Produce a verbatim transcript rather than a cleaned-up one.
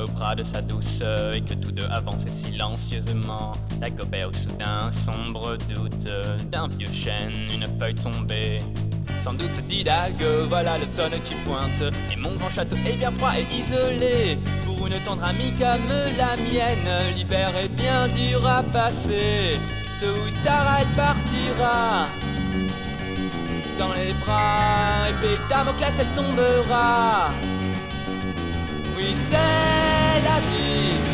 au bras de sa douce et que tous deux avançaient silencieusement. La gobert où soudain sombre doute d'un vieux chêne, une feuille tombée. Sans doute se dit Dague, voilà l'automne qui pointe, et mon grand château est bien froid et isolé. Pour une tendre amie comme la mienne, l'hiver est bien dur à passer. Tôt ou tard elle partira dans les bras épais de Damoclès, elle tombera. Oui, c'est la vie.